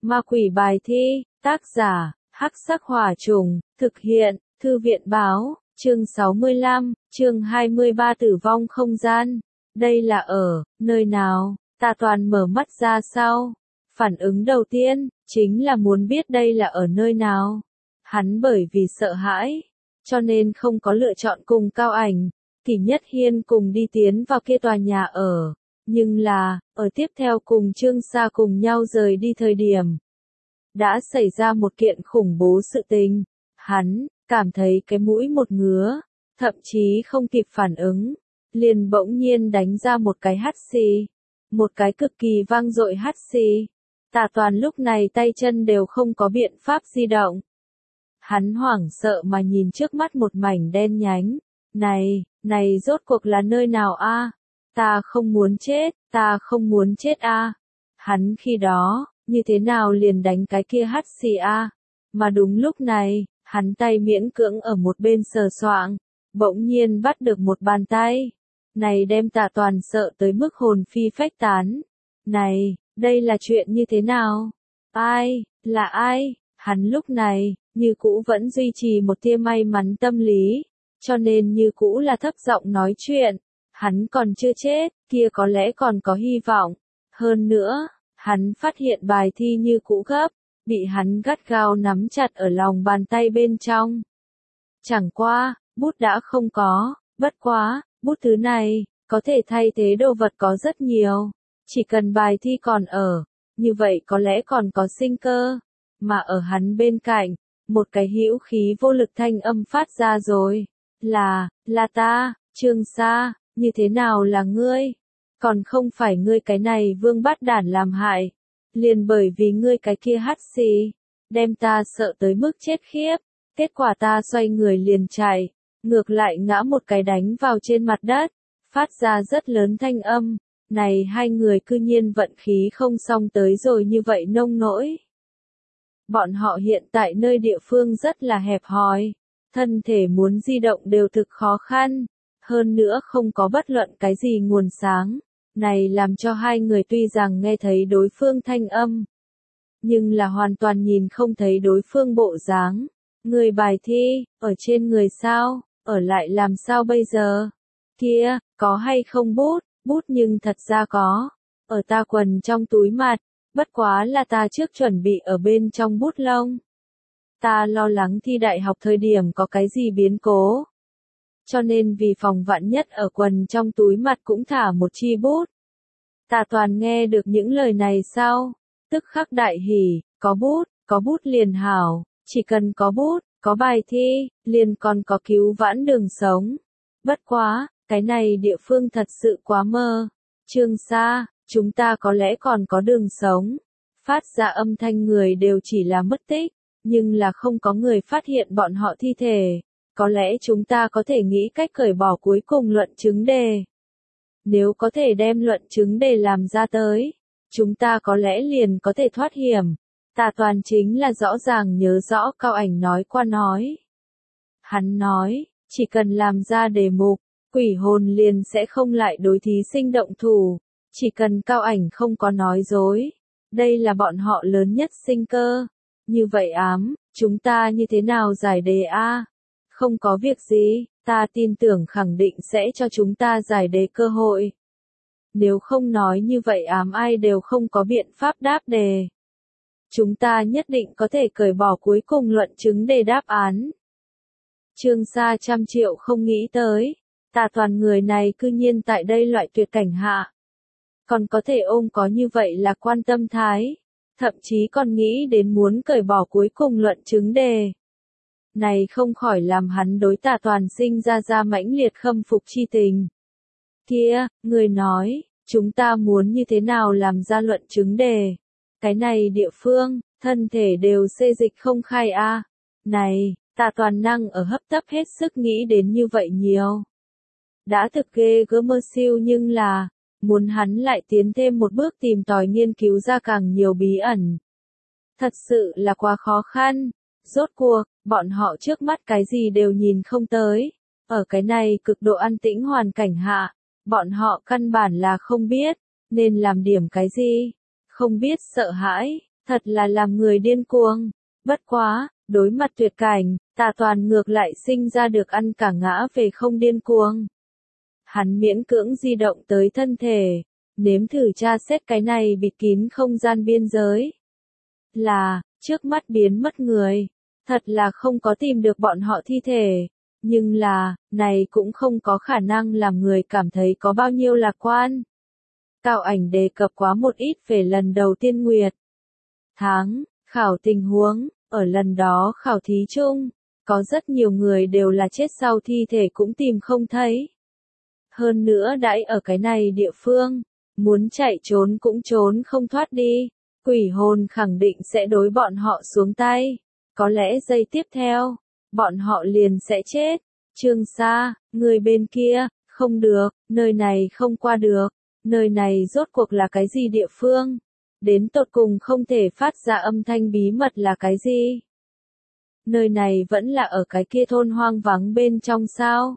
Ma quỷ bài thi, tác giả, Hắc Sắc Hỏa Trùng, thực hiện, Thư viện báo, chương 65, chương 23 tử vong không gian. Đây là ở, nơi nào? Tạ Toàn mở mắt ra sau. Phản ứng đầu tiên, chính là muốn biết đây là ở nơi nào. Hắn bởi vì sợ hãi, cho nên không có lựa chọn cùng Cao Ảnh, Kỷ Nhất Hiên cùng đi tiến vào kia tòa nhà ở. Nhưng là, ở tiếp theo cùng Trương Sa cùng nhau rời đi thời điểm, đã xảy ra một kiện khủng bố sự tình. Hắn, cảm thấy cái mũi một ngứa, thậm chí không kịp phản ứng, liền bỗng nhiên đánh ra một cái hắt xì. Một cái cực kỳ vang dội hắt xì. Tạ Toàn lúc này tay chân đều không có biện pháp di động. Hắn hoảng sợ mà nhìn trước mắt một mảnh đen nhánh. Này rốt cuộc là nơi nào a? Ta không muốn chết a. Hắn khi đó, như thế nào liền đánh cái kia hắt xì a? Mà đúng lúc này, hắn tay miễn cưỡng ở một bên sờ soạng, bỗng nhiên bắt được một bàn tay. Này đem Tạ Toàn sợ tới mức hồn phi phách tán. Này, đây là chuyện như thế nào? Ai, là ai? Hắn lúc này, như cũ vẫn duy trì một tia may mắn tâm lý, cho nên như cũ là thấp giọng nói chuyện. Hắn còn chưa chết, kia có lẽ còn có hy vọng. Hơn nữa, hắn phát hiện bài thi như cũ gấp, bị hắn gắt gao nắm chặt ở lòng bàn tay bên trong. Chẳng qua, bút đã không có, bất quá, bút thứ này, có thể thay thế đồ vật có rất nhiều. Chỉ cần bài thi còn ở, như vậy có lẽ còn có sinh cơ. Mà ở hắn bên cạnh, một cái hữu khí vô lực thanh âm phát ra rồi. Là ta, Trương Sa, như thế nào là ngươi? Còn không phải ngươi cái này vương bát đản làm hại. Liền bởi vì ngươi cái kia hắt xì, đem ta sợ tới mức chết khiếp. Kết quả ta xoay người liền chạy, ngược lại ngã một cái đánh vào trên mặt đất, phát ra rất lớn thanh âm. Này hai người cư nhiên vận khí không xong tới rồi như vậy nông nỗi. Bọn họ hiện tại nơi địa phương rất là hẹp hòi, thân thể muốn di động đều thực khó khăn, hơn nữa không có bất luận cái gì nguồn sáng. Này làm cho hai người tuy rằng nghe thấy đối phương thanh âm, nhưng là hoàn toàn nhìn không thấy đối phương bộ dáng. Người bài thi, ở trên người sao, ở lại làm sao bây giờ? Kia, có hay không bút? Bút nhưng thật ra có, ở ta quần trong túi mặt, bất quá là ta trước chuẩn bị ở bên trong bút lông. Ta lo lắng thi đại học thời điểm có cái gì biến cố. Cho nên vì phòng vạn nhất ở quần trong túi mặt cũng thả một chi bút. Tạ Toàn nghe được những lời này sau, tức khắc đại hỉ, có bút liền hảo, chỉ cần có bút, có bài thi, liền còn có cứu vãn đường sống. Bất quá, cái này địa phương thật sự quá mơ. Trương Sa, chúng ta có lẽ còn có đường sống. Phát ra âm thanh người đều chỉ là mất tích, nhưng là không có người phát hiện bọn họ thi thể. Có lẽ chúng ta có thể nghĩ cách cởi bỏ cuối cùng luận chứng đề. Nếu có thể đem luận chứng đề làm ra tới, chúng ta có lẽ liền có thể thoát hiểm. Tạ Toàn chính là rõ ràng nhớ rõ Cao Ảnh nói qua nói. Hắn nói, chỉ cần làm ra đề mục, quỷ hồn liền sẽ không lại đối thí sinh động thủ. Chỉ cần Cao Ảnh không có nói dối. Đây là bọn họ lớn nhất sinh cơ. Như vậy chúng ta như thế nào giải đề a? Không có việc gì, ta tin tưởng khẳng định sẽ cho chúng ta giải đề cơ hội. Nếu không nói như vậy ai đều không có biện pháp đáp đề. Chúng ta nhất định có thể cởi bỏ cuối cùng luận chứng đề đáp án. Trương Sa trăm triệu không nghĩ tới, Tạ Toàn người này cư nhiên tại đây loại tuyệt cảnh hạ. Còn có thể ôm có như vậy là quan tâm thái, thậm chí còn nghĩ đến muốn cởi bỏ cuối cùng luận chứng đề. Này không khỏi làm hắn đối Tạ Toàn sinh ra mãnh liệt khâm phục chi tình. Kia, người nói, chúng ta muốn như thế nào làm ra luận chứng đề? Cái này địa phương, thân thể đều xê dịch không khai a. Này, Tạ Toàn năng ở hấp tấp hết sức nghĩ đến như vậy nhiều. Đã thực ghê gớm mơ siêu nhưng là, muốn hắn lại tiến thêm một bước tìm tòi nghiên cứu ra càng nhiều bí ẩn. Thật sự là quá khó khăn. Rốt cuộc, bọn họ trước mắt cái gì đều nhìn không tới. Ở cái này cực độ an tĩnh hoàn cảnh hạ, bọn họ căn bản là không biết, nên làm điểm cái gì. Không biết sợ hãi, Thật là làm người điên cuồng. Bất quá, đối mặt tuyệt cảnh, Tạ Toàn ngược lại sinh ra được ăn cả ngã về không điên cuồng. Hắn miễn cưỡng di động tới thân thể, nếm thử tra xét cái này bịt kín không gian biên giới. Là, trước mắt biến mất người. Thật là không có tìm được bọn họ thi thể. Nhưng là, này cũng không có khả năng làm người cảm thấy có bao nhiêu lạc quan. Cao Ảnh đề cập quá một ít về lần đầu tiên Nguyệt tháng, khảo tình huống, ở lần đó khảo thí chung, có rất nhiều người đều là chết sau thi thể cũng tìm không thấy. Hơn nữa đãi ở cái này địa phương, muốn chạy trốn cũng trốn không thoát đi, quỷ hồn khẳng định sẽ đối bọn họ xuống tay, có lẽ giây tiếp theo, bọn họ liền sẽ chết. Trương Sa, người bên kia, không được, nơi này không qua được, nơi này rốt cuộc là cái gì địa phương? Đến tột cùng không thể phát ra âm thanh bí mật là cái gì? Nơi này vẫn là ở cái kia thôn hoang vắng bên trong sao?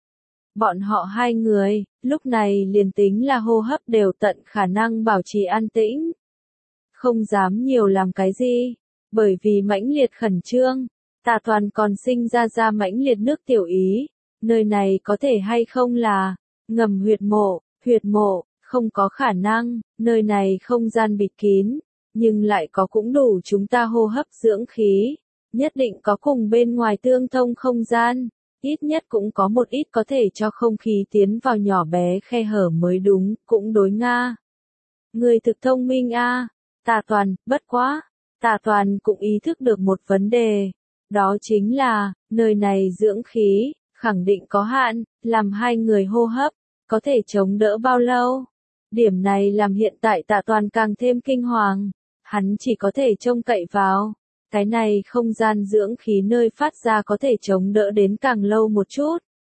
Bọn họ hai người, lúc này liền tính là hô hấp đều tận khả năng bảo trì an tĩnh. Không dám nhiều làm cái gì, bởi vì mãnh liệt khẩn trương, Tạ Toàn còn sinh ra mãnh liệt nước tiểu ý, nơi này có thể hay không là ngầm huyệt mộ, không có khả năng, nơi này không gian bịt kín, nhưng lại có cũng đủ chúng ta hô hấp dưỡng khí, nhất định có cùng bên ngoài tương thông không gian, ít nhất cũng có một ít có thể cho không khí tiến vào nhỏ bé khe hở mới đúng, cũng đối Nga. Người thực thông minh a. Tạ Toàn, bất quá, Tạ Toàn cũng ý thức được một vấn đề, đó chính là, nơi này dưỡng khí, khẳng định có hạn, làm hai người hô hấp, có thể chống đỡ bao lâu. Điểm này làm hiện tại Tạ Toàn càng thêm kinh hoàng, hắn chỉ có thể trông cậy vào. Cái này không gian dưỡng khí nơi phát ra có thể chống đỡ đến càng lâu một chút.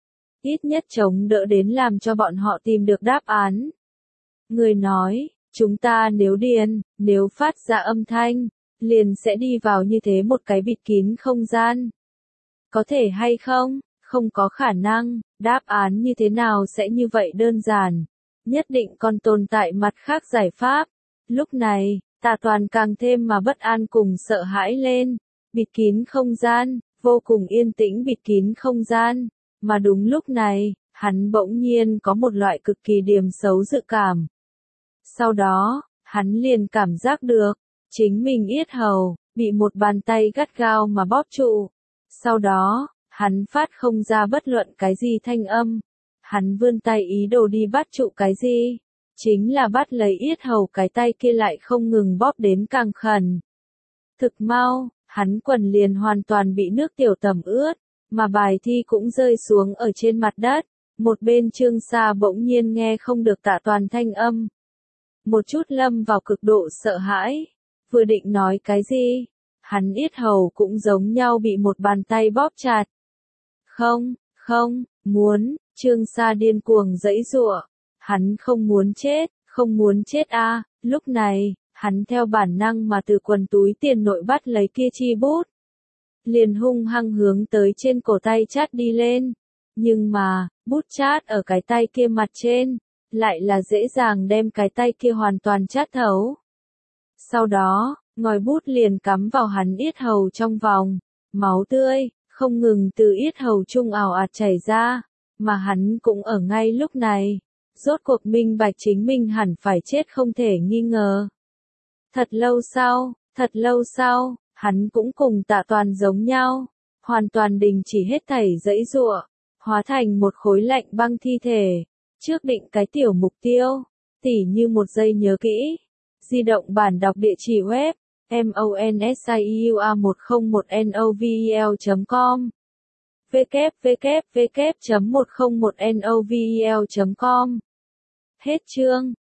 Ít nhất chống đỡ đến làm cho bọn họ tìm được đáp án. Người nói, chúng ta nếu phát ra âm thanh, liền sẽ đi vào như thế một cái bịt kín không gian. Có thể hay không? Không có khả năng, đáp án như thế nào sẽ như vậy đơn giản. Nhất định còn tồn tại mặt khác giải pháp. Lúc này, Tạ Toàn càng thêm mà bất an cùng sợ hãi lên. Bịt kín không gian, vô cùng yên tĩnh bịt kín không gian. Mà đúng lúc này, hắn bỗng nhiên có một loại cực kỳ điềm xấu dự cảm. Sau đó, hắn liền cảm giác được, chính mình yết hầu, bị một bàn tay gắt gao mà bóp trụ. Sau đó, hắn phát không ra bất luận cái gì thanh âm. Hắn vươn tay ý đồ đi bắt trụ cái gì. Chính là bắt lấy yết hầu cái tay kia lại không ngừng bóp đến càng khẩn. Thực mau, hắn quần liền hoàn toàn bị nước tiểu tẩm ướt, mà bài thi cũng rơi xuống ở trên mặt đất. Một bên Trương Sa bỗng nhiên nghe không được Tạ Toàn thanh âm. Một chút lâm vào cực độ sợ hãi. Vừa định nói cái gì, hắn yết hầu cũng giống nhau bị một bàn tay bóp chặt. Không, Trương Sa điên cuồng giãy giụa. Hắn không muốn chết a. Lúc này, hắn theo bản năng mà từ quần túi tiền nội bắt lấy kia chi bút. Liền hung hăng hướng tới trên cổ tay chát đi lên. Nhưng mà, bút chát ở cái tay kia mặt trên, lại là dễ dàng đem cái tay kia hoàn toàn chát thấu. Sau đó, ngòi bút liền cắm vào hắn yết hầu trong vòng, máu tươi, không ngừng từ yết hầu trung ào ạt chảy ra, mà hắn cũng ở ngay lúc này, rốt cuộc minh bạch chính mình hẳn phải chết không thể nghi ngờ. Thật lâu sau, hắn cũng cùng Tạ Toàn giống nhau, hoàn toàn đình chỉ hết thảy giãy giụa, hóa thành một khối lạnh băng thi thể, trước định cái tiểu mục tiêu, tỉ như một giây nhớ kỹ. Di động bản đọc địa chỉ web monsiua101novel.com www.101novel.com. Hết chương.